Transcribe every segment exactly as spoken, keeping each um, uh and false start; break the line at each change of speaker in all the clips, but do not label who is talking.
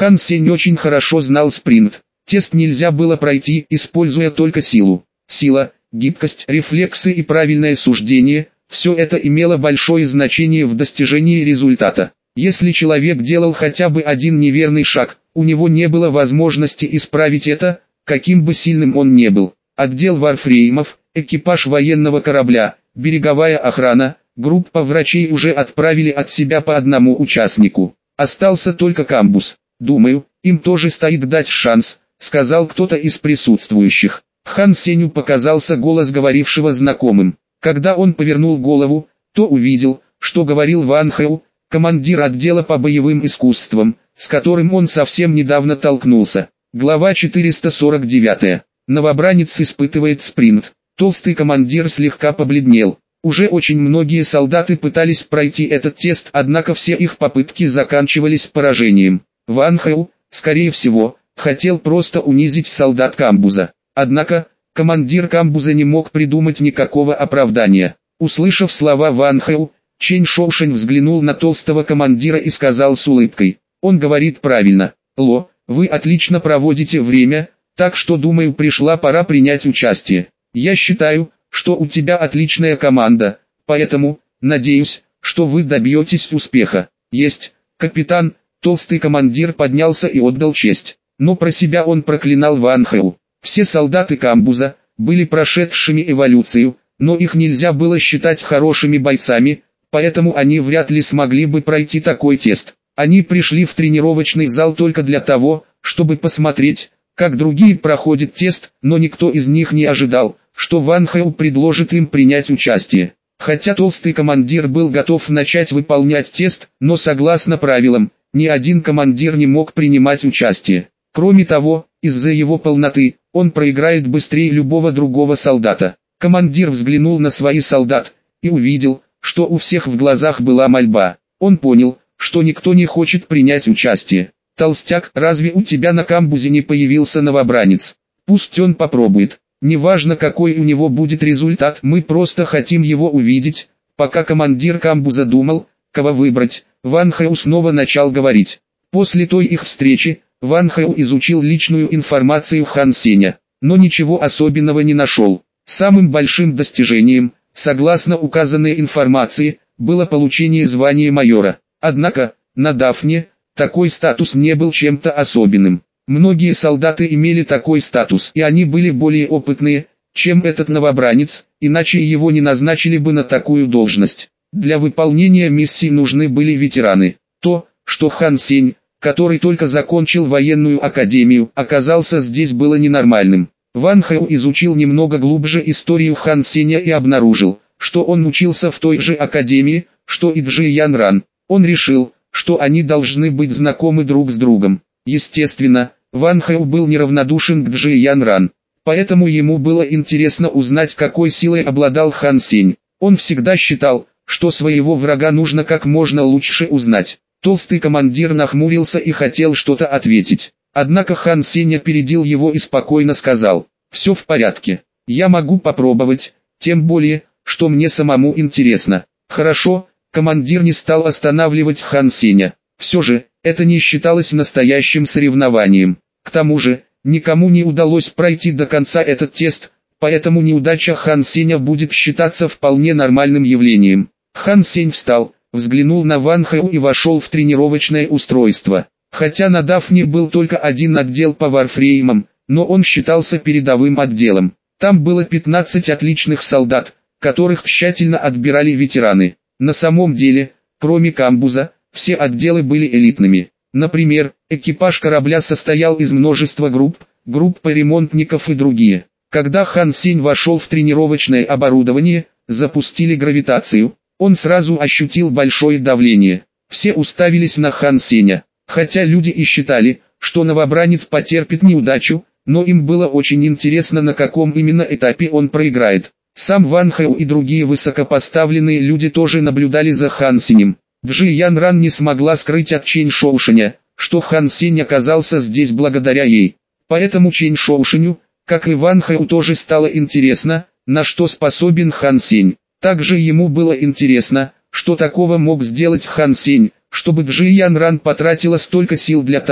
Хан Сень очень хорошо знал спринт. Тест нельзя было пройти, используя только силу. Сила, гибкость, рефлексы и правильное суждение – все это имело большое значение в достижении результата. Если человек делал хотя бы один неверный шаг, у него не было возможности исправить это, каким бы сильным он не был. Отдел варфреймов, экипаж военного корабля, береговая охрана, группа врачей уже отправили от себя по одному участнику. Остался только камбуз. «Думаю, им тоже стоит дать шанс», — сказал кто-то из присутствующих. Хан Сенью показался голос говорившего знакомым. Когда он повернул голову, то увидел, что говорил Ван Хэу, командир отдела по боевым искусствам, с которым он совсем недавно толкнулся. Глава четыреста сорок девять. Новобранец испытывает спринт. Толстый командир слегка побледнел. Уже очень многие солдаты пытались пройти этот тест, однако все их попытки заканчивались поражением. Ван Хэу, скорее всего, хотел просто унизить солдат камбуза. Однако, командир камбуза не мог придумать никакого оправдания. Услышав слова Ван Хэу, Чэнь Шоушень взглянул на толстого командира и сказал с улыбкой: «Он говорит правильно. Ло, вы отлично проводите время, так что думаю, пришла пора принять участие. Я считаю, что у тебя отличная команда, поэтому, надеюсь, что вы добьетесь успеха». «Есть, капитан». Толстый командир поднялся и отдал честь. Но про себя он проклинал Ван Хэу. Все солдаты камбуза были прошедшими эволюцию, но их нельзя было считать хорошими бойцами, поэтому они вряд ли смогли бы пройти такой тест. Они пришли в тренировочный зал только для того, чтобы посмотреть, как другие проходят тест, но никто из них не ожидал, что Ван Хэу предложит им принять участие. Хотя толстый командир был готов начать выполнять тест, но согласно правилам, ни один командир не мог принимать участие. Кроме того, из-за его полноты, он проиграет быстрее любого другого солдата. Командир взглянул на своих солдат и увидел, что у всех в глазах была мольба. Он понял, что никто не хочет принять участие. «Толстяк, разве у тебя на камбузе не появился новобранец? Пусть он попробует. Неважно, какой у него будет результат, мы просто хотим его увидеть». Пока командир камбуза думал, кого выбрать, Ван Хэу снова начал говорить. После той их встречи, Ван Хэу изучил личную информацию Хан Сеня, но ничего особенного не нашел. Самым большим достижением, согласно указанной информации, было получение звания майора. Однако, на Дафне, такой статус не был чем-то особенным. Многие солдаты имели такой статус, и они были более опытные, чем этот новобранец, иначе его не назначили бы на такую должность. Для выполнения миссии нужны были ветераны. То, что Хан Сень, который только закончил военную академию, оказался здесь, было ненормальным. Ван Хэу изучил немного глубже историю Хан Сеня и обнаружил, что он учился в той же академии, что и Джи Ян Ран. Он решил, что они должны быть знакомы друг с другом. Естественно, Ван Хэу был неравнодушен к Джи Ян Ран, поэтому ему было интересно узнать, какой силой обладал Хан Сень. Он всегда считал, что своего врага нужно как можно лучше узнать. Толстый командир нахмурился и хотел что-то ответить. Однако Хан Сень опередил его и спокойно сказал: «Все в порядке. Я могу попробовать, тем более, что мне самому интересно». «Хорошо». Командир не стал останавливать Хан Сеня. Все же, это не считалось настоящим соревнованием. К тому же, никому не удалось пройти до конца этот тест, поэтому неудача Хан Сеня будет считаться вполне нормальным явлением. Хан Сень встал, взглянул на Ван Хэу и вошел в тренировочное устройство. Хотя на Дафне был только один отдел по варфреймам, но он считался передовым отделом. Там было пятнадцать отличных солдат, которых тщательно отбирали ветераны. На самом деле, кроме камбуза, все отделы были элитными. Например, экипаж корабля состоял из множества групп, группа ремонтников и другие. Когда Хан Сень вошел в тренировочное оборудование, запустили гравитацию, он сразу ощутил большое давление. Все уставились на Хан Сеня. Хотя люди и считали, что новобранец потерпит неудачу, но им было очень интересно, на каком именно этапе он проиграет. Сам Ван Хэу и другие высокопоставленные люди тоже наблюдали за Хан Сенем. Джи Ян Ран не смогла скрыть от Чэнь Шоушеня, что Хан Сень оказался здесь благодаря ей. Поэтому Чэнь Шоушеню, как и Ван Хэу, тоже стало интересно, на что способен Хан Сень. Также ему было интересно, что такого мог сделать Хан Сень, чтобы Джи Ян Ран потратила столько сил для того,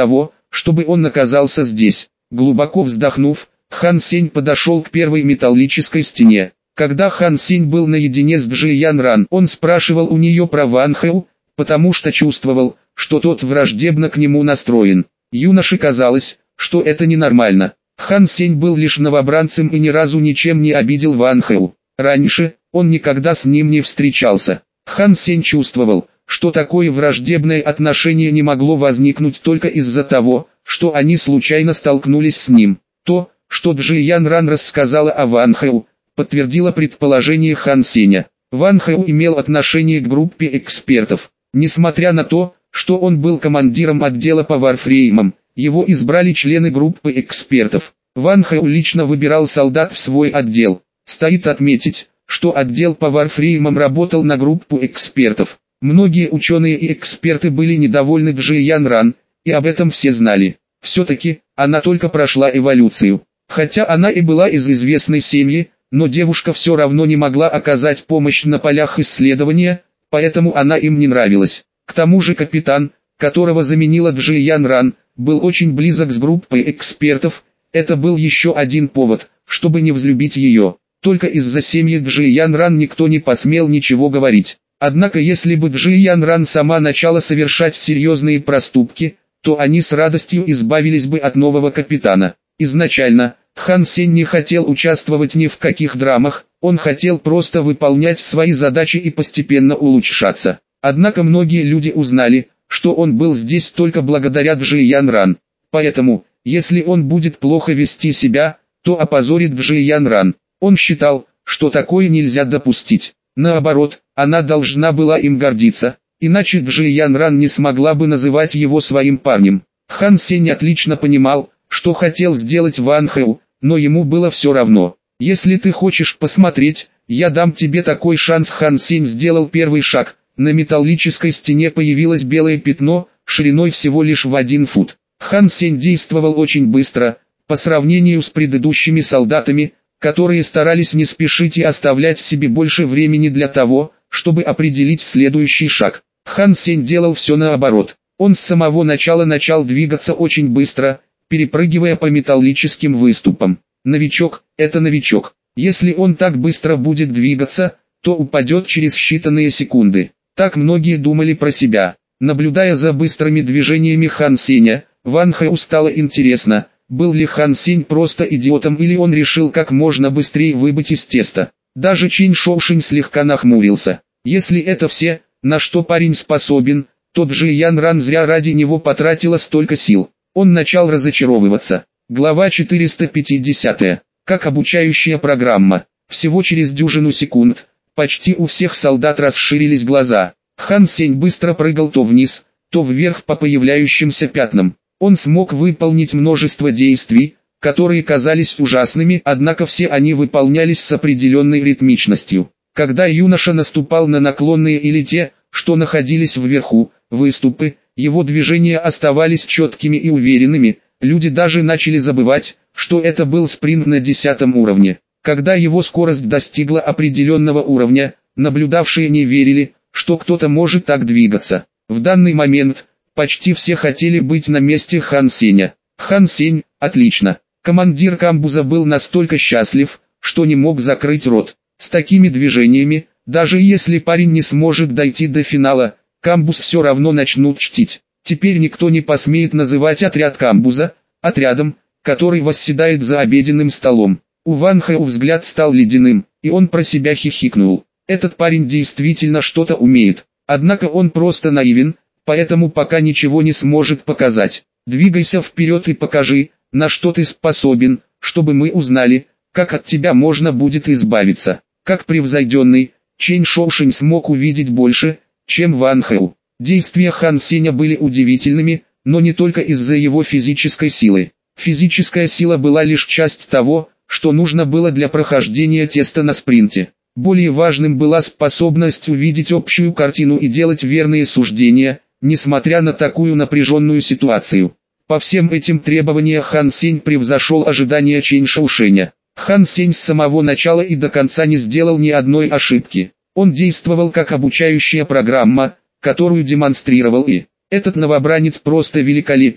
чтобы он оказался здесь. Глубоко вздохнув, Хан Сень подошел к первой металлической стене. Когда Хан Сень был наедине с Джи Ян Ран, он спрашивал у нее про Ван Хэу, потому что чувствовал, что тот враждебно к нему настроен. Юноше казалось, что это ненормально. Хан Сень был лишь новобранцем и ни разу ничем не обидел Ван Хэу. Раньше, он никогда с ним не встречался. Хан Сень чувствовал, что такое враждебное отношение не могло возникнуть только из-за того, что они случайно столкнулись с ним. То, что Джи Ян Ран рассказала о Ван Хэу, подтвердило предположение Хан Сеня. Ван Хэу имел отношение к группе экспертов. Несмотря на то, что он был командиром отдела по варфреймам, его избрали члены группы экспертов. Ван Хэу лично выбирал солдат в свой отдел. Стоит отметить, что отдел по варфреймам работал на группу экспертов. Многие ученые и эксперты были недовольны Джи Ян Ран, и об этом все знали. Все-таки, она только прошла эволюцию. Хотя она и была из известной семьи, но девушка все равно не могла оказать помощь на полях исследования, поэтому она им не нравилась. К тому же капитан, которого заменила Джи Ян Ран, был очень близок с группой экспертов. Это был еще один повод, чтобы не взлюбить ее. Только из-за семьи Джи Ян Ран никто не посмел ничего говорить. Однако если бы Джи Ян Ран сама начала совершать серьезные проступки, то они с радостью избавились бы от нового капитана. Изначально, Хан Сень не хотел участвовать ни в каких драмах, он хотел просто выполнять свои задачи и постепенно улучшаться. Однако многие люди узнали, что он был здесь только благодаря Джи Ян Ран. Поэтому, если он будет плохо вести себя, то опозорит Джи Ян Ран. Он считал, что такое нельзя допустить. Наоборот, она должна была им гордиться, иначе Джи Ян Ран не смогла бы называть его своим парнем. Хан Сень отлично понимал, что хотел сделать Ван Хэу, но ему было все равно. «Если ты хочешь посмотреть, я дам тебе такой шанс». Хан Сень сделал первый шаг. На металлической стене появилось белое пятно, шириной всего лишь в один фут. Хан Сень действовал очень быстро, по сравнению с предыдущими солдатами, которые старались не спешить и оставлять себе больше времени для того, чтобы определить следующий шаг. Хан Сень делал все наоборот. Он с самого начала начал двигаться очень быстро, перепрыгивая по металлическим выступам. Новичок – это новичок. Если он так быстро будет двигаться, то упадет через считанные секунды. Так многие думали про себя. Наблюдая за быстрыми движениями Хан Сеня, Ван Хэу стало интересно, был ли Хан Сень просто идиотом или он решил как можно быстрее выбыть из теста. Даже Чин Шоушень слегка нахмурился. Если это все, на что парень способен, то Джи Ян Ран зря ради него потратила столько сил. Он начал разочаровываться. Глава четыреста пятьдесят. Как обучающая программа. Всего через дюжину секунд, почти у всех солдат расширились глаза. Хан Сень быстро прыгал то вниз, то вверх по появляющимся пятнам. Он смог выполнить множество действий, которые казались ужасными, однако все они выполнялись с определенной ритмичностью. Когда юноша наступал на наклонные или те, что находились вверху, выступы, его движения оставались четкими и уверенными, люди даже начали забывать, что это был спринт на десятом уровне. Когда его скорость достигла определенного уровня, наблюдавшие не верили, что кто-то может так двигаться. В данный момент, почти все хотели быть на месте Хан Сеня. Хан Сень, отлично. Командир камбуза был настолько счастлив, что не мог закрыть рот. С такими движениями, даже если парень не сможет дойти до финала, камбуз все равно начнут чтить. Теперь никто не посмеет называть отряд камбуза отрядом, который восседает за обеденным столом. У Ван Хэу взгляд стал ледяным, и он про себя хихикнул. Этот парень действительно что-то умеет, однако он просто наивен, поэтому пока ничего не сможет показать. Двигайся вперед и покажи, на что ты способен, чтобы мы узнали, как от тебя можно будет избавиться. Как превзойденный, Чэнь Шоушень смог увидеть больше, чем Ван Хэу. Действия Хан Сеня были удивительными, но не только из-за его физической силы. Физическая сила была лишь часть того, что нужно было для прохождения теста на спринте. Более важным была способность увидеть общую картину и делать верные суждения, несмотря на такую напряженную ситуацию. По всем этим требованиям Хан Сень превзошел ожидания Чэнь Шоушеня. Хан Сень с самого начала и до конца не сделал ни одной ошибки. Он действовал как обучающая программа, которую демонстрировал и. Этот новобранец просто великолепен,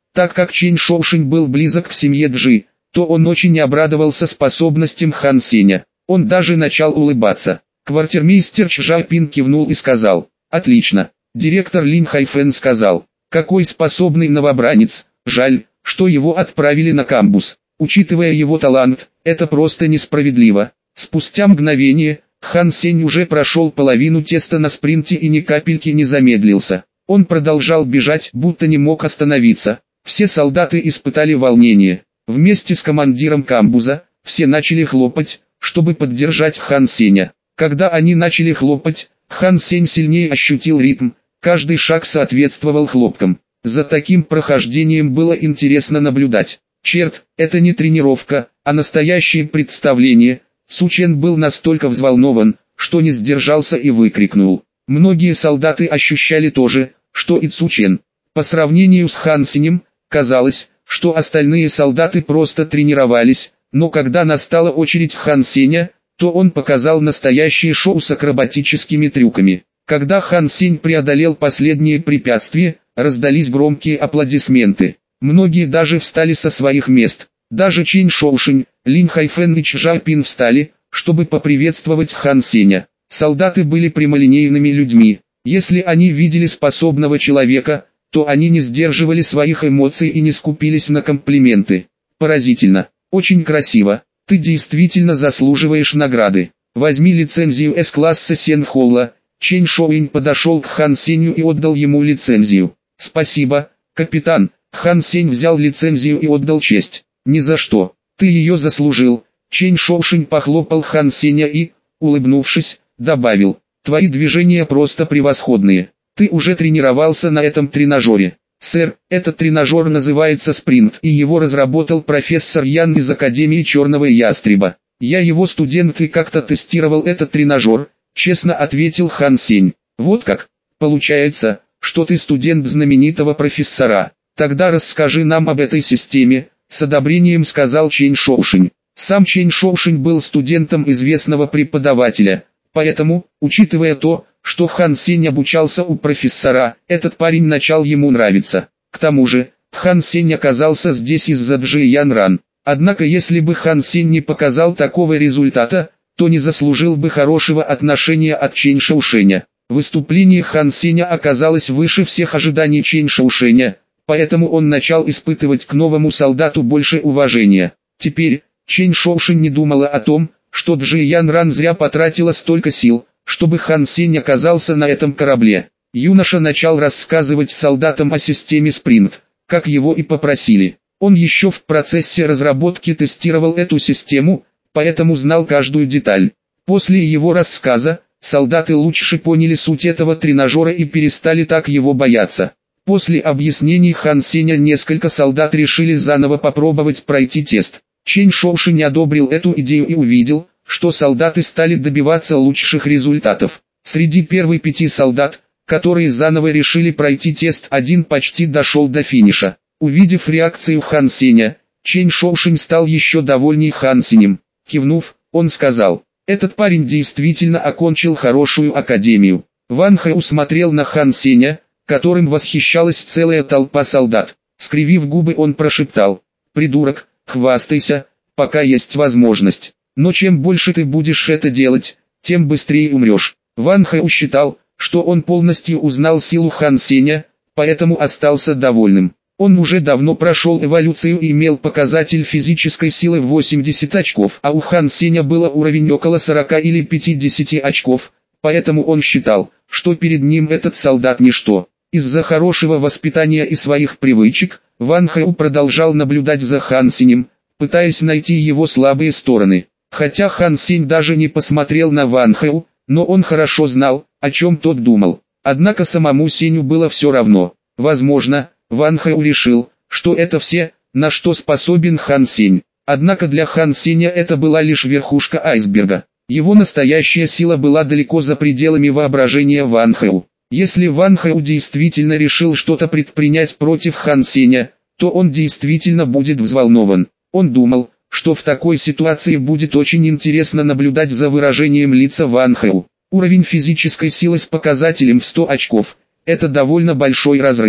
Так как Чэнь Шоушень был близок к семье Джи, то он очень обрадовался способностям Хан Сеня. Он даже начал улыбаться. Квартирмейстер Чжапин кивнул и сказал: «Отлично». Директор Лин Хайфэн сказал: «Какой способный новобранец, жаль, что его отправили на кампус. Учитывая его талант, это просто несправедливо». Спустя мгновение, Хан Сень уже прошел половину теста на спринте и ни капельки не замедлился. Он продолжал бежать, будто не мог остановиться. Все солдаты испытали волнение. Вместе с командиром камбуза, все начали хлопать, чтобы поддержать Хан Сеня. Когда они начали хлопать, Хан Сень сильнее ощутил ритм, каждый шаг соответствовал хлопкам. За таким прохождением было интересно наблюдать. Черт, это не тренировка, а настоящее представление. Цучен был настолько взволнован, что не сдержался и выкрикнул. Многие солдаты ощущали то же, что и Цучен. По сравнению с Хан Сенем, казалось, что остальные солдаты просто тренировались, но когда настала очередь Хан Сеня, то он показал настоящее шоу с акробатическими трюками. Когда Хан Сень преодолел последние препятствия, раздались громкие аплодисменты. Многие даже встали со своих мест. Даже Чэнь Шоушень, Лин Хайфэн и Чжапин встали, чтобы поприветствовать Хан Сеня. Солдаты были прямолинейными людьми. Если они видели способного человека, то они не сдерживали своих эмоций и не скупились на комплименты. Поразительно. Очень красиво. Ты действительно заслуживаешь награды. Возьми лицензию С-класса Сенхолла. Чэнь Шоуинь подошел к Хан Сенью и отдал ему лицензию. Спасибо, капитан. Хан Сень взял лицензию и отдал честь. Ни за что. Ты ее заслужил. Чэнь Шоушень похлопал Хан Сеня и, улыбнувшись, добавил: твои движения просто превосходные. Ты уже тренировался на этом тренажере. Сэр, этот тренажер называется Спринт, и его разработал профессор Ян из Академии Черного Ястреба. Я его студент и как-то тестировал этот тренажер, честно ответил Хан Сень. Вот как? Получается, что ты студент знаменитого профессора. Тогда расскажи нам об этой системе, с одобрением сказал Чэнь Шоушень. Сам Чэнь Шоушень был студентом известного преподавателя, поэтому, учитывая то, что Хан Сень обучался у профессора, этот парень начал ему нравиться. К тому же, Хан Сень оказался здесь из-за Джи Ян Ран. Однако если бы Хан Сень не показал такого результата, то не заслужил бы хорошего отношения от Чэнь Шоушеня. Выступление Хан Сеня оказалось выше всех ожиданий Чэнь Шоушеня, поэтому он начал испытывать к новому солдату больше уважения. Теперь, Чэнь Шоушень не думала о том, что Джи Ян Ран зря потратила столько сил, чтобы Хан Сень оказался на этом корабле. Юноша начал рассказывать солдатам о системе Спринт, как его и попросили. Он еще в процессе разработки тестировал эту систему, поэтому знал каждую деталь. После его рассказа, солдаты лучше поняли суть этого тренажера и перестали так его бояться. После объяснений Хан Сеня несколько солдат решили заново попробовать пройти тест. Чэнь Шоушень не одобрил эту идею и увидел, что солдаты стали добиваться лучших результатов. Среди первых пяти солдат, которые заново решили пройти тест, один почти дошел до финиша. Увидев реакцию Хан Сеня, Чэнь Шоушень стал еще довольней Хан Сенем. Кивнув, он сказал: «Этот парень действительно окончил хорошую академию». Ван Хэ смотрел на Хан Сеня, которым восхищалась целая толпа солдат. Скривив губы, он прошептал: «Придурок, хвастайся, пока есть возможность. Но чем больше ты будешь это делать, тем быстрее умрешь». Ван Хэ считал, что он полностью узнал силу Хан Сеня, поэтому остался довольным. Он уже давно прошел эволюцию и имел показатель физической силы в восемьдесят очков, а у Хан Сеня было уровень около сорока или пятидесяти очков, поэтому он считал, что перед ним этот солдат ничто. Из-за хорошего воспитания и своих привычек, Ван Хэ продолжал наблюдать за Хан Сенем, пытаясь найти его слабые стороны. Хотя Хан Сень даже не посмотрел на Ван Хэ, но он хорошо знал, о чем тот думал. Однако самому Сеню было все равно. Возможно, Ван Хэ решил, что это все, на что способен Хан Сень. Однако для Хан Сеня это была лишь верхушка айсберга. Его настоящая сила была далеко за пределами воображения Ван Хэ. Если Ван Хэ действительно решил что-то предпринять против Хан Сеня, то он действительно будет взволнован. Он думал, что в такой ситуации будет очень интересно наблюдать за выражением лица Ван Хэ. Уровень физической силы с показателем в сто очков – это довольно большой разрыв.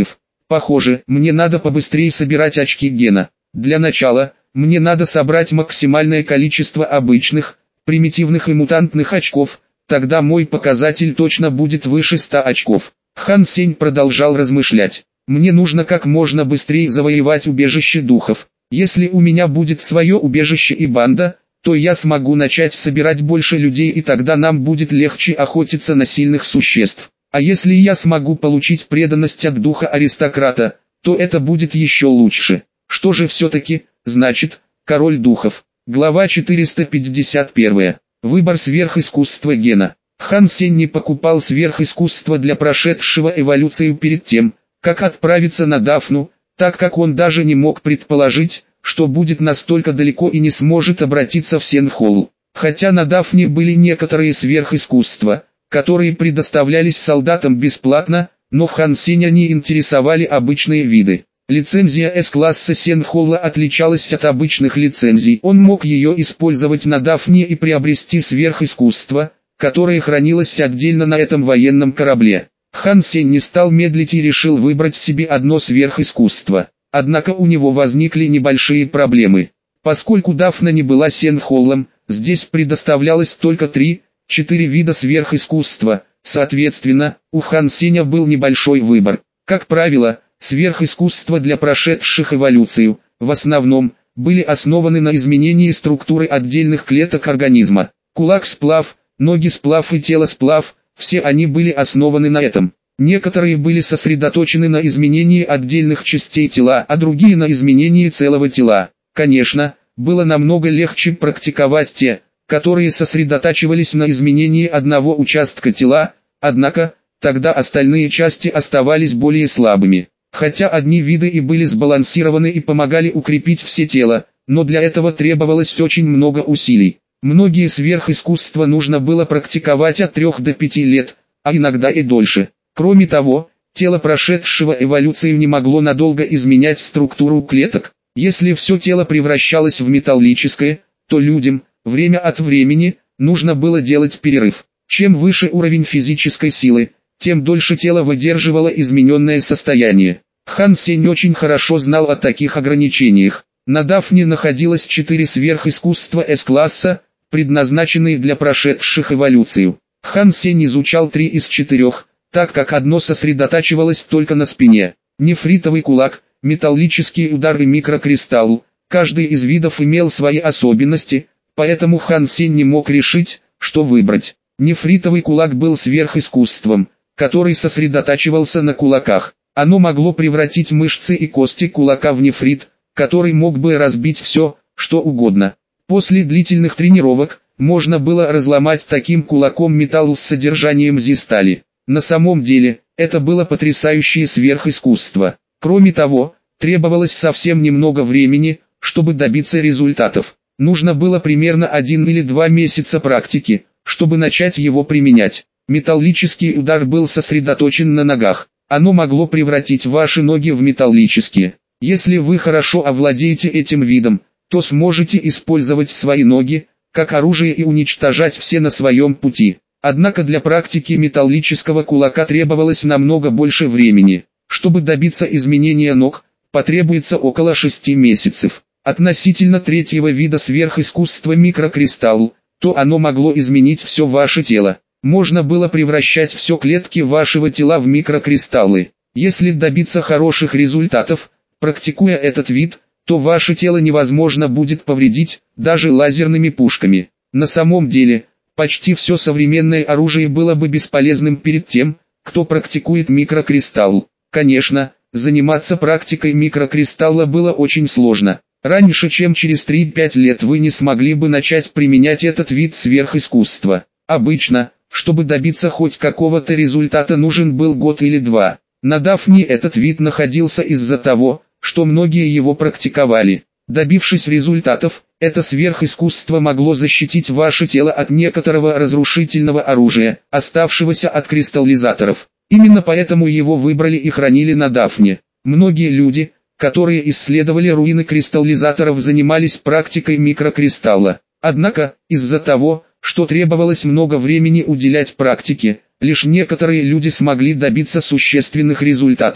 Похоже, мне надо побыстрее собирать очки гена. Для начала, мне надо собрать максимальное количество обычных, примитивных и мутантных очков, тогда мой показатель точно будет выше ста очков. Хан Сень продолжал размышлять. Мне нужно как можно быстрее завоевать убежище духов. Если у меня будет свое убежище и банда, то я смогу начать собирать больше людей, и тогда нам будет легче охотиться на сильных существ. А если я смогу получить преданность от духа аристократа, то это будет еще лучше. Что же все-таки, значит, король духов? Глава четыреста пятьдесят один. Выбор сверхискусства гена. Хан Сень не покупал сверхискусство для прошедшего эволюцию перед тем, как отправиться на Дафну, так как он даже не мог предположить, что будет настолько далеко и не сможет обратиться в Сенхолл. Хотя на Дафне были некоторые сверхискусства, которые предоставлялись солдатам бесплатно, но Хан Сеня не интересовали обычные виды. Лицензия С-класса Сенхолла отличалась от обычных лицензий. Он мог ее использовать на Дафне и приобрести сверхискусство, которое хранилось отдельно на этом военном корабле. Хан Сень не стал медлить и решил выбрать себе одно сверхискусство. Однако у него возникли небольшие проблемы. Поскольку Дафна не была Сенхоллом, здесь предоставлялось только три-четыре вида сверхискусства, соответственно, у Хан Сеня был небольшой выбор. Как правило, сверхискусства для прошедших эволюцию, в основном, были основаны на изменении структуры отдельных клеток организма. Кулак-сплав, ноги-сплав и тело-сплав, все они были основаны на этом. Некоторые были сосредоточены на изменении отдельных частей тела, а другие на изменении целого тела. Конечно, было намного легче практиковать те, которые сосредотачивались на изменении одного участка тела, однако, тогда остальные части оставались более слабыми. Хотя одни виды и были сбалансированы и помогали укрепить все тело, но для этого требовалось очень много усилий. Многие сверхискусства нужно было практиковать от трёх до пяти лет, а иногда и дольше. Кроме того, тело прошедшего эволюцию не могло надолго изменять структуру клеток. Если все тело превращалось в металлическое, то людям, время от времени, нужно было делать перерыв. Чем выше уровень физической силы, тем дольше тело выдерживало измененное состояние. Хан Сень очень хорошо знал о таких ограничениях. На Дафне находилось четыре сверхискусства С-класса, предназначенные для прошедших эволюцию. Хан Сень изучал три из четырех, так как одно сосредотачивалось только на спине. Нефритовый кулак, металлический удар и микрокристалл. Каждый из видов имел свои особенности, поэтому Хан Сень не мог решить, что выбрать. Нефритовый кулак был сверхискусством, который сосредотачивался на кулаках. Оно могло превратить мышцы и кости кулака в нефрит, который мог бы разбить все, что угодно. После длительных тренировок, можно было разломать таким кулаком металл с содержанием зистали. На самом деле, это было потрясающее сверхискусство. Кроме того, требовалось совсем немного времени, чтобы добиться результатов. Нужно было примерно один или два месяца практики, чтобы начать его применять. Металлический удар был сосредоточен на ногах. Оно могло превратить ваши ноги в металлические. Если вы хорошо овладеете этим видом, то сможете использовать свои ноги, как оружие и уничтожать все на своем пути. Однако для практики металлического кулака требовалось намного больше времени. Чтобы добиться изменения ног, потребуется около шести месяцев. Относительно третьего вида сверхискусства микрокристалл, то оно могло изменить все ваше тело. Можно было превращать все клетки вашего тела в микрокристаллы. Если добиться хороших результатов, практикуя этот вид, то ваше тело невозможно будет повредить, даже лазерными пушками. На самом деле, почти все современное оружие было бы бесполезным перед тем, кто практикует микрокристалл. Конечно, заниматься практикой микрокристалла было очень сложно. Раньше, чем через три-пять лет, вы не смогли бы начать применять этот вид сверхискусства. Обычно, чтобы добиться хоть какого-то результата, нужен был год или два. На Дафне этот вид находился из-за того, что многие его практиковали. Добившись результатов, это сверхискусство могло защитить ваше тело от некоторого разрушительного оружия, оставшегося от кристаллизаторов. Именно поэтому его выбрали и хранили на Дафне. Многие люди, которые исследовали руины кристаллизаторов, занимались практикой микрокристалла. Однако, из-за того, что требовалось много времени уделять практике, лишь некоторые люди смогли добиться существенных результатов.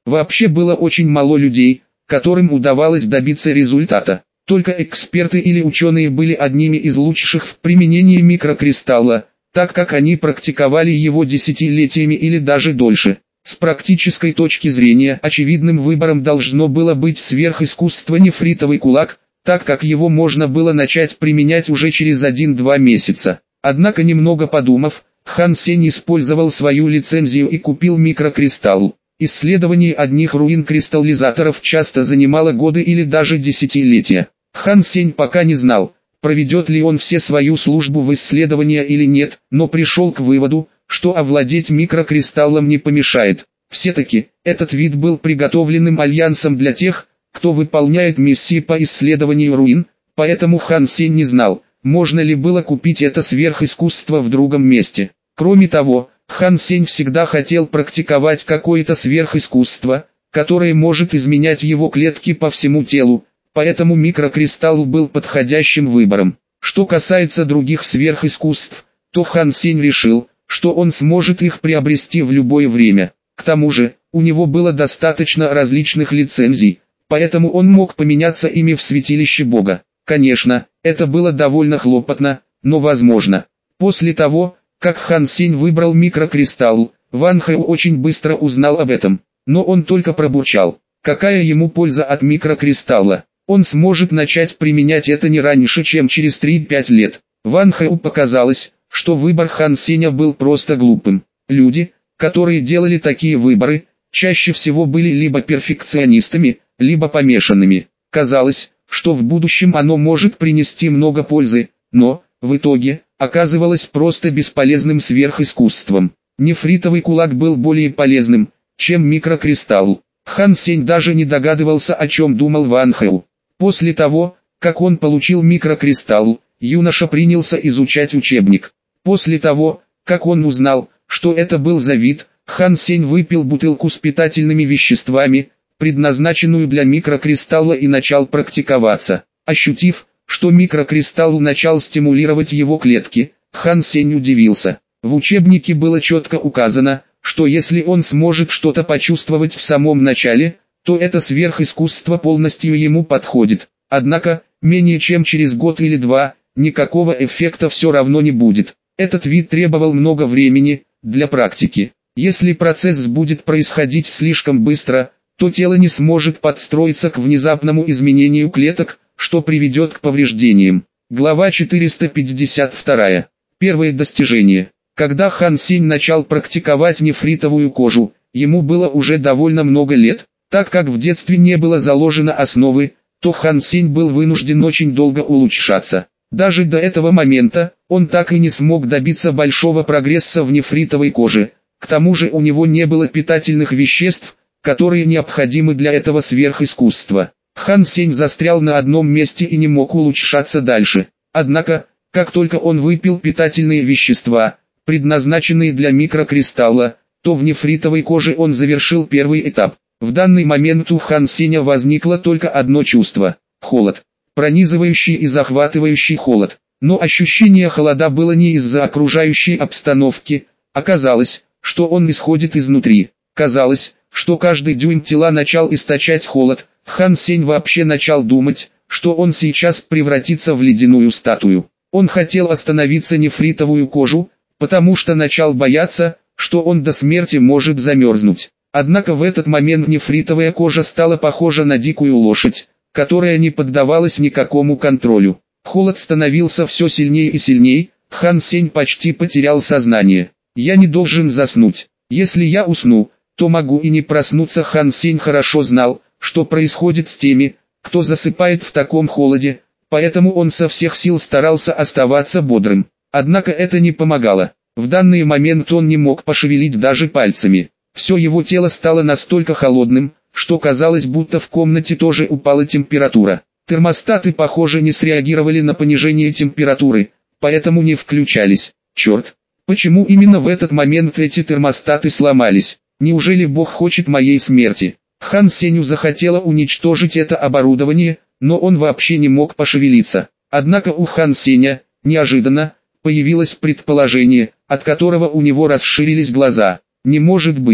Вообще было очень мало людей, которым удавалось добиться результата. Только эксперты или ученые были одними из лучших в применении микрокристалла, так как они практиковали его десятилетиями или даже дольше. С практической точки зрения очевидным выбором должно было быть сверхискусство нефритовый кулак, так как его можно было начать применять уже через один-два месяца. Однако немного подумав, Хан Сень использовал свою лицензию и купил микрокристалл. Исследование одних руин кристаллизаторов часто занимало годы или даже десятилетия. Хан Сень пока не знал, проведет ли он все свою службу в исследования или нет, но пришел к выводу, что овладеть микрокристаллом не помешает. Все-таки, этот вид был приготовленным альянсом для тех, кто выполняет миссии по исследованию руин, поэтому Хан Сень не знал, можно ли было купить это сверхискусство в другом месте. Кроме того, Хан Сень всегда хотел практиковать какое-то сверхискусство, которое может изменять его клетки по всему телу, поэтому микрокристалл был подходящим выбором. Что касается других сверхискусств, то Хан Сень решил, что он сможет их приобрести в любое время. К тому же, у него было достаточно различных лицензий, поэтому он мог поменяться ими в святилище Бога. Конечно, это было довольно хлопотно, но возможно. После того, как Хан Сень выбрал микрокристалл, Ван Хэу очень быстро узнал об этом, но он только пробурчал. Какая ему польза от микрокристалла? Он сможет начать применять это не раньше, чем через три-пять лет. Ван Хэу показалось, что выбор Хан Сеня был просто глупым. Люди, которые делали такие выборы, чаще всего были либо перфекционистами, либо помешанными. Казалось, что в будущем оно может принести много пользы, но, в итоге, оказывалось просто бесполезным сверхискусством. Нефритовый кулак был более полезным, чем микрокристалл. Хан Сень даже не догадывался, о чем думал Ван Хэу. После того, как он получил микрокристалл, юноша принялся изучать учебник. После того, как он узнал, что это был за вид, Хан Сень выпил бутылку с питательными веществами, предназначенную для микрокристалла, и начал практиковаться. Ощутив, что микрокристалл начал стимулировать его клетки, Хан Сень удивился. В учебнике было четко указано, что если он сможет что-то почувствовать в самом начале, то это сверхискусство полностью ему подходит. Однако, менее чем через год или два, никакого эффекта все равно не будет. Этот вид требовал много времени для практики. Если процесс будет происходить слишком быстро, то тело не сможет подстроиться к внезапному изменению клеток, что приведет к повреждениям. Глава четыреста пятьдесят два. Первое достижение. Когда Хан Сень начал практиковать нефритовую кожу, ему было уже довольно много лет. Так как в детстве не было заложено основы, то Хан Сень был вынужден очень долго улучшаться. Даже до этого момента, он так и не смог добиться большого прогресса в нефритовой коже. К тому же у него не было питательных веществ, которые необходимы для этого сверхискусства. Хан Сень застрял на одном месте и не мог улучшаться дальше. Однако, как только он выпил питательные вещества, предназначенные для микрокристалла, то в нефритовой коже он завершил первый этап. В данный момент у Хан Сеня возникло только одно чувство – холод. Пронизывающий и захватывающий холод. Но ощущение холода было не из-за окружающей обстановки, оказалось, что он исходит изнутри. Казалось, что каждый дюйм тела начал источать холод. Хан Сень вообще начал думать, что он сейчас превратится в ледяную статую. Он хотел остановиться нефритовую кожу, потому что начал бояться, что он до смерти может замерзнуть. Однако в этот момент нефритовая кожа стала похожа на дикую лошадь, которая не поддавалась никакому контролю. Холод становился все сильнее и сильнее, Хан Сень почти потерял сознание. «Я не должен заснуть. Если я усну, то могу и не проснуться». Хан Сень хорошо знал, что происходит с теми, кто засыпает в таком холоде, поэтому он со всех сил старался оставаться бодрым. Однако это не помогало. В данный момент он не мог пошевелить даже пальцами. Все его тело стало настолько холодным, что казалось, будто в комнате тоже упала температура. Термостаты, похоже, не среагировали на понижение температуры, поэтому не включались. Черт, почему именно в этот момент эти термостаты сломались? Неужели Бог хочет моей смерти? Хан Сенью захотело уничтожить это оборудование, но он вообще не мог пошевелиться. Однако у Хан Сеня, неожиданно, появилось предположение, от которого у него расширились глаза. Не может быть.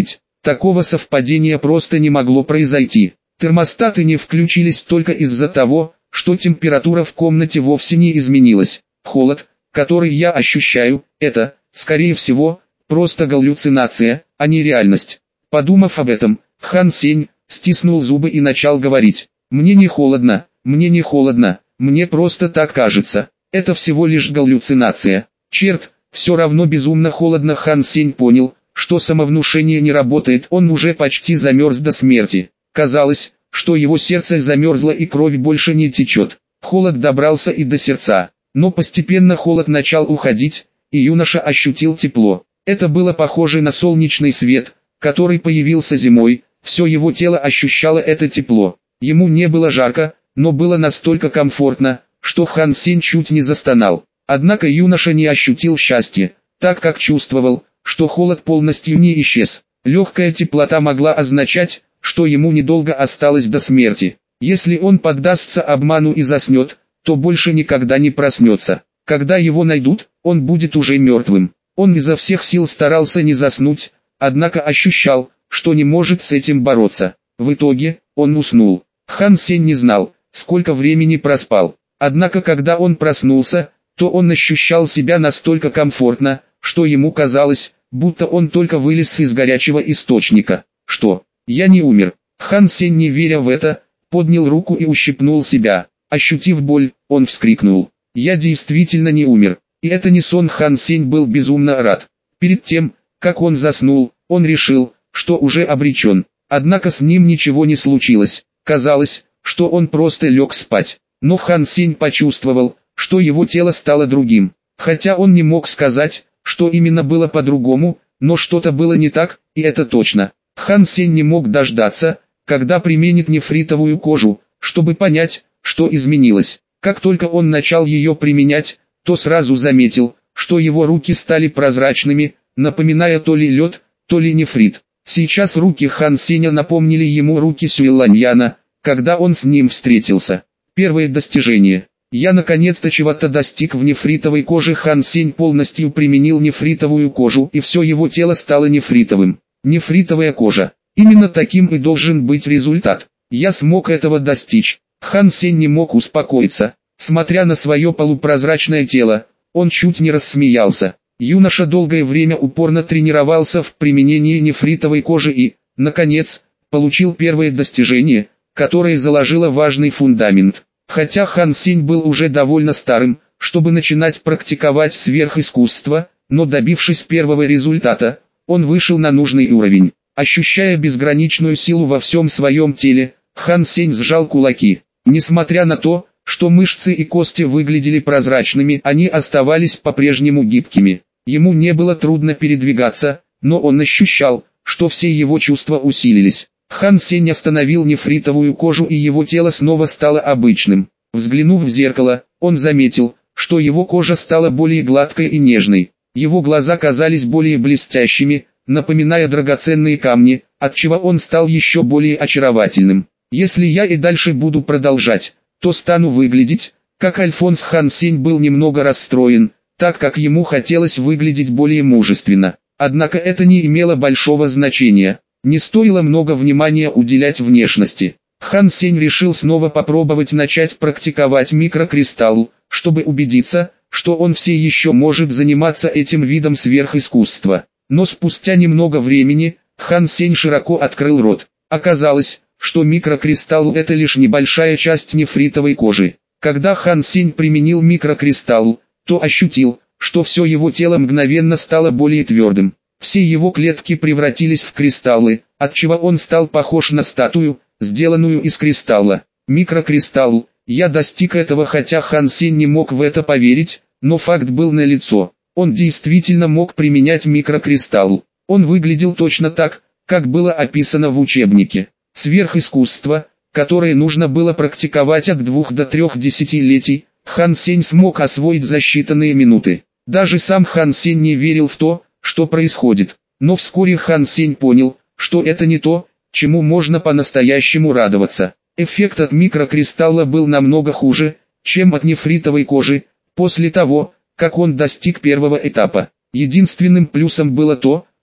Такого совпадения просто не могло произойти. Термостаты не включились только из-за того, что температура в комнате вовсе не изменилась. Холод, который я ощущаю, это, скорее всего, просто галлюцинация, а не реальность. Подумав об этом, Хан Сень стиснул зубы и начал говорить: «Мне не холодно, мне не холодно, мне просто так кажется. Это всего лишь галлюцинация. Черт, все равно безумно холодно». Хан Сень понял, что самовнушение не работает, он уже почти замерз до смерти. Казалось, что его сердце замерзло и кровь больше не течет. Холод добрался и до сердца, но постепенно холод начал уходить, и юноша ощутил тепло. Это было похоже на солнечный свет, который появился зимой, все его тело ощущало это тепло. Ему не было жарко, но было настолько комфортно, что Хан Сень чуть не застонал. Однако юноша не ощутил счастья, так как чувствовал, что холод полностью не исчез. Легкая теплота могла означать, что ему недолго осталось до смерти. Если он поддастся обману и заснет, то больше никогда не проснется. Когда его найдут, он будет уже мертвым. Он изо всех сил старался не заснуть, однако ощущал, что не может с этим бороться. В итоге, он уснул. Хан Сень не знал, сколько времени проспал. Однако когда он проснулся, то он ощущал себя настолько комфортно, что ему казалось, будто он только вылез из горячего источника. Что? Я не умер. Хан Сень, не веря в это, поднял руку и ущипнул себя. Ощутив боль, он вскрикнул: «Я действительно не умер». И это не сон. Хан Сень был безумно рад. Перед тем, как он заснул, он решил, что уже обречен. Однако с ним ничего не случилось. Казалось, что он просто лег спать. Но Хан Сень почувствовал, что его тело стало другим. Хотя он не мог сказать, что именно было по-другому, но что-то было не так, и это точно. Хан Сень не мог дождаться, когда применит нефритовую кожу, чтобы понять, что изменилось. Как только он начал ее применять, то сразу заметил, что его руки стали прозрачными, напоминая то ли лед, то ли нефрит. Сейчас руки Хан Сеня напомнили ему руки Сюэланьяна, когда он с ним встретился. Первое достижение. Я наконец-то чего-то достиг в нефритовой коже. Хан Сень полностью применил нефритовую кожу, и все его тело стало нефритовым. Нефритовая кожа. Именно таким и должен быть результат. Я смог этого достичь. Хан Сень не мог успокоиться. Смотря на свое полупрозрачное тело, он чуть не рассмеялся. Юноша долгое время упорно тренировался в применении нефритовой кожи и, наконец, получил первое достижение, которое заложило важный фундамент. Хотя Хан Сень был уже довольно старым, чтобы начинать практиковать сверхискусство, но добившись первого результата, он вышел на нужный уровень. Ощущая безграничную силу во всем своем теле, Хан Сень сжал кулаки. Несмотря на то, что мышцы и кости выглядели прозрачными, они оставались по-прежнему гибкими. Ему не было трудно передвигаться, но он ощущал, что все его чувства усилились. Хан Сень остановил нефритовую кожу, и его тело снова стало обычным. Взглянув в зеркало, он заметил, что его кожа стала более гладкой и нежной. Его глаза казались более блестящими, напоминая драгоценные камни, отчего он стал еще более очаровательным. Если я и дальше буду продолжать, то стану выглядеть, как Альфонс. Хан Сень был немного расстроен, так как ему хотелось выглядеть более мужественно. Однако это не имело большого значения. Не стоило много внимания уделять внешности. Хан Сень решил снова попробовать начать практиковать микрокристалл, чтобы убедиться, что он все еще может заниматься этим видом сверхискусства. Но спустя немного времени, Хан Сень широко открыл рот. Оказалось, что микрокристалл — это лишь небольшая часть нефритовой кожи. Когда Хан Сень применил микрокристалл, то ощутил, что все его тело мгновенно стало более твердым. Все его клетки превратились в кристаллы, отчего он стал похож на статую, сделанную из кристалла. Микрокристалл. Я достиг этого, хотя Хан Сень не мог в это поверить, но факт был налицо. Он действительно мог применять микрокристалл. Он выглядел точно так, как было описано в учебнике. Сверхискусство, которое нужно было практиковать от двух до трех десятилетий, Хан Сень смог освоить за считанные минуты. Даже сам Хан Сень не верил в то, что происходит. Но вскоре Хан Сень понял, что это не то, чему можно по-настоящему радоваться. Эффект от микрокристалла был намного хуже, чем от нефритовой кожи, после того, как он достиг первого этапа. Единственным плюсом было то,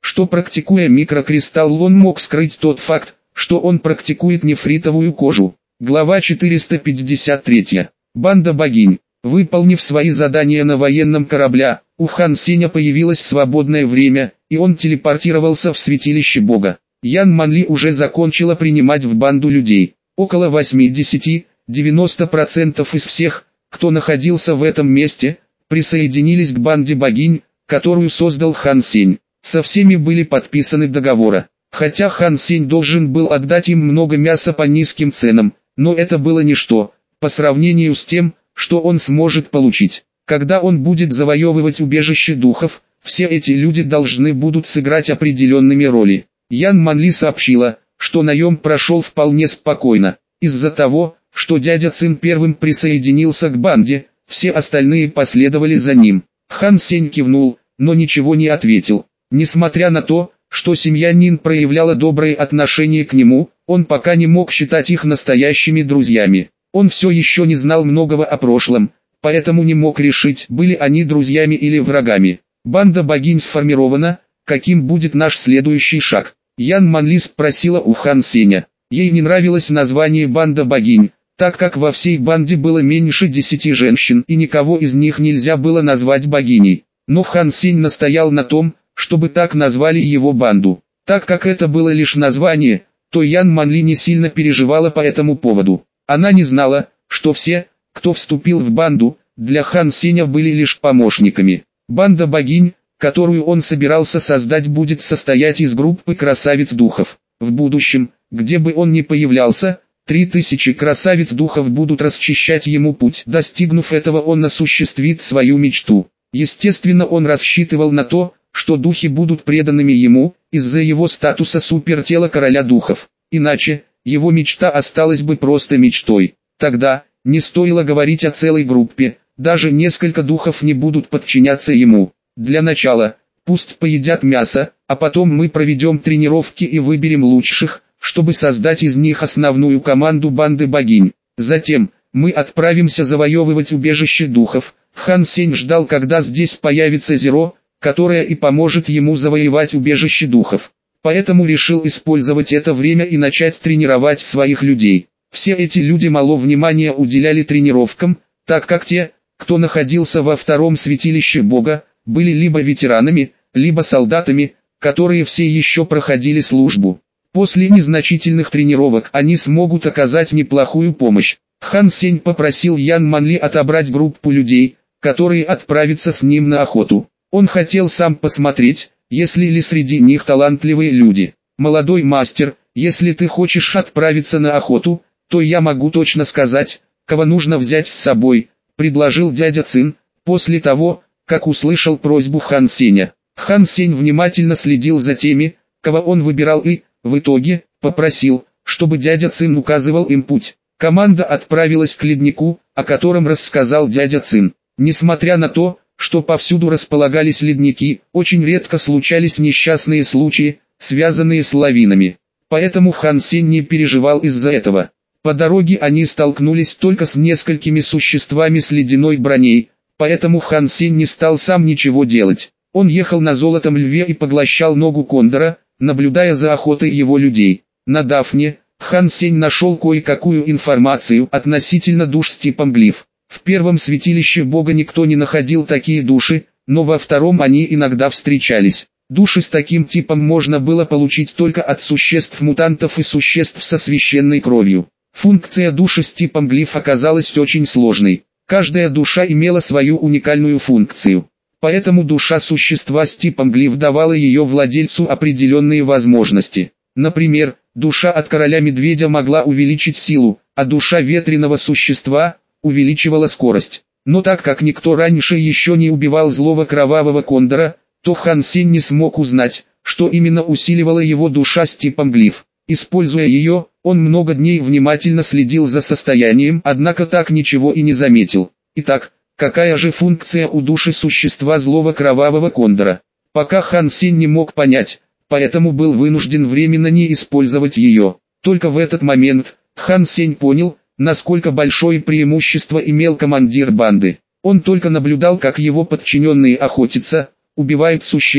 что практикуя микрокристалл он мог скрыть тот факт, что он практикует нефритовую кожу. Глава четыреста пятьдесят три. Банда богинь. Выполнив свои задания на военном корабле, у Хан Сеня появилось свободное время, и он телепортировался в святилище бога. Ян Манли уже закончила принимать в банду людей. Около восемьдесят-девяносто процентов из всех, кто находился в этом месте, присоединились к банде богинь, которую создал Хан Сень. Со всеми были подписаны договоры. Хотя Хан Сень должен был отдать им много мяса по низким ценам, но это было ничто, по сравнению с тем, что он сможет получить. Когда он будет завоевывать убежище духов, все эти люди должны будут сыграть определенными роли. Ян Манли сообщила, что наем прошел вполне спокойно. Из-за того, что дядя Цин первым присоединился к банде, все остальные последовали за ним. Хан Сень кивнул, но ничего не ответил. Несмотря на то, что семья Нин проявляла доброе отношение к нему, он пока не мог считать их настоящими друзьями. Он все еще не знал многого о прошлом, поэтому не мог решить, были они друзьями или врагами. Банда богинь сформирована, каким будет наш следующий шаг? Ян Манли спросила у Хан Сеня. Ей не нравилось название «банда богинь», так как во всей банде было меньше десяти женщин и никого из них нельзя было назвать богиней. Но Хан Сень настоял на том, чтобы так назвали его банду. Так как это было лишь название, то Ян Манли не сильно переживала по этому поводу. Она не знала, что все, кто вступил в банду, для Хан Сеня были лишь помощниками. Банда богинь, которую он собирался создать, будет состоять из группы красавиц-духов. В будущем, где бы он ни появлялся, три тысячи красавиц-духов будут расчищать ему путь. Достигнув этого, он осуществит свою мечту. Естественно, он рассчитывал на то, что духи будут преданными ему, из-за его статуса супертела короля духов. Иначе, его мечта осталась бы просто мечтой. Тогда, не стоило говорить о целой группе, даже несколько духов не будут подчиняться ему. Для начала, пусть поедят мясо, а потом мы проведем тренировки и выберем лучших, чтобы создать из них основную команду банды богинь. Затем, мы отправимся завоевывать убежище духов. Хан Сень ждал, когда здесь появится Зеро, которая и поможет ему завоевать убежище духов. Поэтому решил использовать это время и начать тренировать своих людей. Все эти люди мало внимания уделяли тренировкам, так как те, кто находился во втором святилище бога, были либо ветеранами, либо солдатами, которые все еще проходили службу. После незначительных тренировок они смогут оказать неплохую помощь. Хан Сень попросил Ян Манли отобрать группу людей, которые отправятся с ним на охоту. Он хотел сам посмотреть, есть ли среди них талантливые люди. «Молодой мастер, если ты хочешь отправиться на охоту, то я могу точно сказать, кого нужно взять с собой», — предложил дядя Цин, после того, как услышал просьбу Хан Сеня. Хан Сень внимательно следил за теми, кого он выбирал и, в итоге, попросил, чтобы дядя Цин указывал им путь. Команда отправилась к леднику, о котором рассказал дядя Цин. Несмотря на то, что повсюду располагались ледники, очень редко случались несчастные случаи, связанные с лавинами. Поэтому Хан Сень не переживал из-за этого. По дороге они столкнулись только с несколькими существами с ледяной броней, поэтому Хан Сень не стал сам ничего делать. Он ехал на золотом льве и поглощал ногу кондора, наблюдая за охотой его людей. На Дафне, Хан Сень нашел кое-какую информацию относительно душ с типом глиф. В первом святилище бога никто не находил такие души, но во втором они иногда встречались. Души с таким типом можно было получить только от существ-мутантов и существ со священной кровью. Функция души с типом глиф оказалась очень сложной. Каждая душа имела свою уникальную функцию. Поэтому душа существа с типом глиф давала ее владельцу определенные возможности. Например, душа от короля медведя могла увеличить силу, а душа ветреного существа увеличивала скорость. Но так как никто раньше еще не убивал злого кровавого кондора, то Хан Сень не смог узнать, что именно усиливала его душа с типом глиф. Используя ее, он много дней внимательно следил за состоянием, однако так ничего и не заметил. Итак, какая же функция у души существа злого кровавого кондора? Пока Хан Сень не мог понять, поэтому был вынужден временно не использовать ее. Только в этот момент Хан Сень понял, насколько большое преимущество имел командир банды. Он только наблюдал, как его подчиненные охотятся, убивают существ,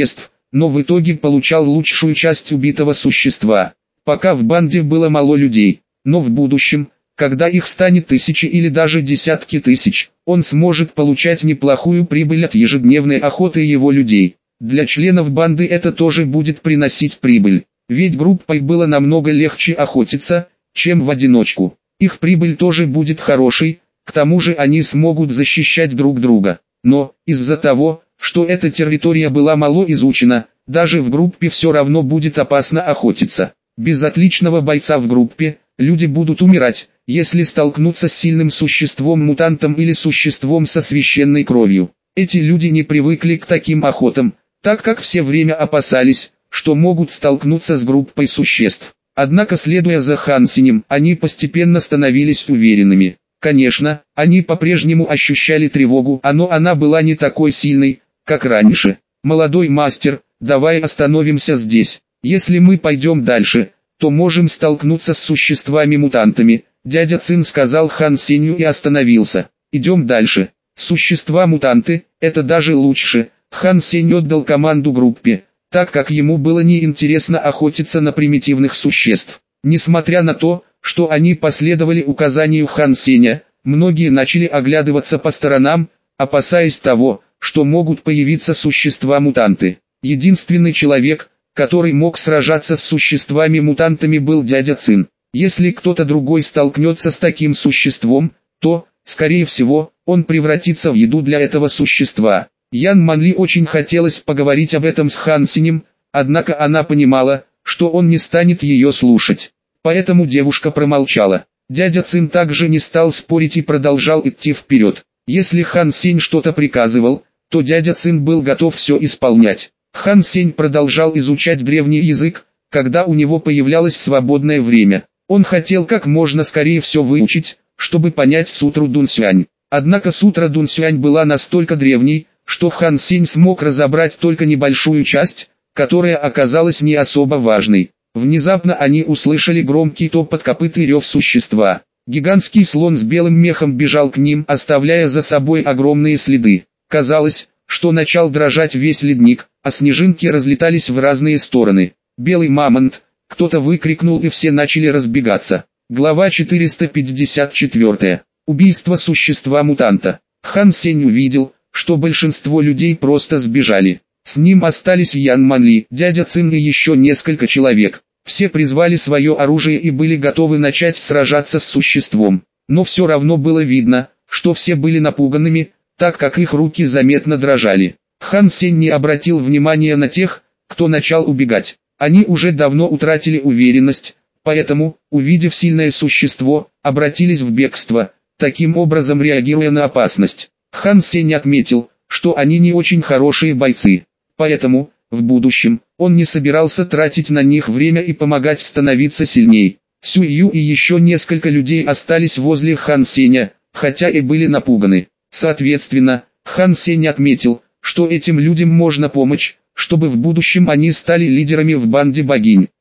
но в итоге получал лучшую часть убитого существа. Пока в банде было мало людей, но в будущем, когда их станет тысячи или даже десятки тысяч, он сможет получать неплохую прибыль от ежедневной охоты его людей. Для членов банды это тоже будет приносить прибыль, ведь группой было намного легче охотиться, чем в одиночку. Их прибыль тоже будет хорошей, к тому же они смогут защищать друг друга. Но, из-за того, что эта территория была мало изучена, даже в группе все равно будет опасно охотиться. Без отличного бойца в группе, люди будут умирать, если столкнутся с сильным существом-мутантом или существом со священной кровью. Эти люди не привыкли к таким охотам, так как все время опасались, что могут столкнуться с группой существ. Однако, следуя за Хан Сенем, они постепенно становились уверенными. Конечно, они по-прежнему ощущали тревогу, но она была не такой сильной, как раньше. «Молодой мастер, давай остановимся здесь. Если мы пойдем дальше, то можем столкнуться с существами-мутантами», дядя Цин сказал Хан Сенью и остановился. «Идем дальше. Существа-мутанты, это даже лучше». Хан Сень отдал команду группе, так как ему было неинтересно охотиться на примитивных существ. Несмотря на то, что они последовали указанию Хан Сеня, многие начали оглядываться по сторонам, опасаясь того, что могут появиться существа-мутанты. Единственный человек, который мог сражаться с существами-мутантами, был дядя Цин. Если кто-то другой столкнется с таким существом, то, скорее всего, он превратится в еду для этого существа. Ян Манли очень хотелось поговорить об этом с Хан Сенем, однако она понимала, что он не станет ее слушать. Поэтому девушка промолчала. Дядя Цин также не стал спорить и продолжал идти вперед. Если Хан Сень что-то приказывал, то дядя Цин был готов все исполнять. Хан Сень продолжал изучать древний язык, когда у него появлялось свободное время. Он хотел как можно скорее все выучить, чтобы понять сутру Дунсюань. Однако сутра Дунсюань была настолько древней, что Хан Сень смог разобрать только небольшую часть, которая оказалась не особо важной. Внезапно они услышали громкий топот копыт и рев существа. Гигантский слон с белым мехом бежал к ним, оставляя за собой огромные следы. Казалось, что начал дрожать весь ледник, а снежинки разлетались в разные стороны. «Белый мамонт!» — кто-то выкрикнул, и все начали разбегаться. Глава четыреста пятьдесят четыре. Убийство существа-мутанта. Хан Сень увидел, что большинство людей просто сбежали. С ним остались Ян Манли, дядя Цин и еще несколько человек. Все призвали свое оружие и были готовы начать сражаться с существом. Но все равно было видно, что все были напуганными, так как их руки заметно дрожали. Хан Сень не обратил внимания на тех, кто начал убегать. Они уже давно утратили уверенность, поэтому, увидев сильное существо, обратились в бегство, таким образом реагируя на опасность. Хан Сень отметил, что они не очень хорошие бойцы. Поэтому, в будущем, он не собирался тратить на них время и помогать становиться сильней. Сюю и еще несколько людей остались возле Хан Сеня, хотя и были напуганы. Соответственно, Хан Сень отметил, что этим людям можно помочь, чтобы в будущем они стали лидерами в банде богинь.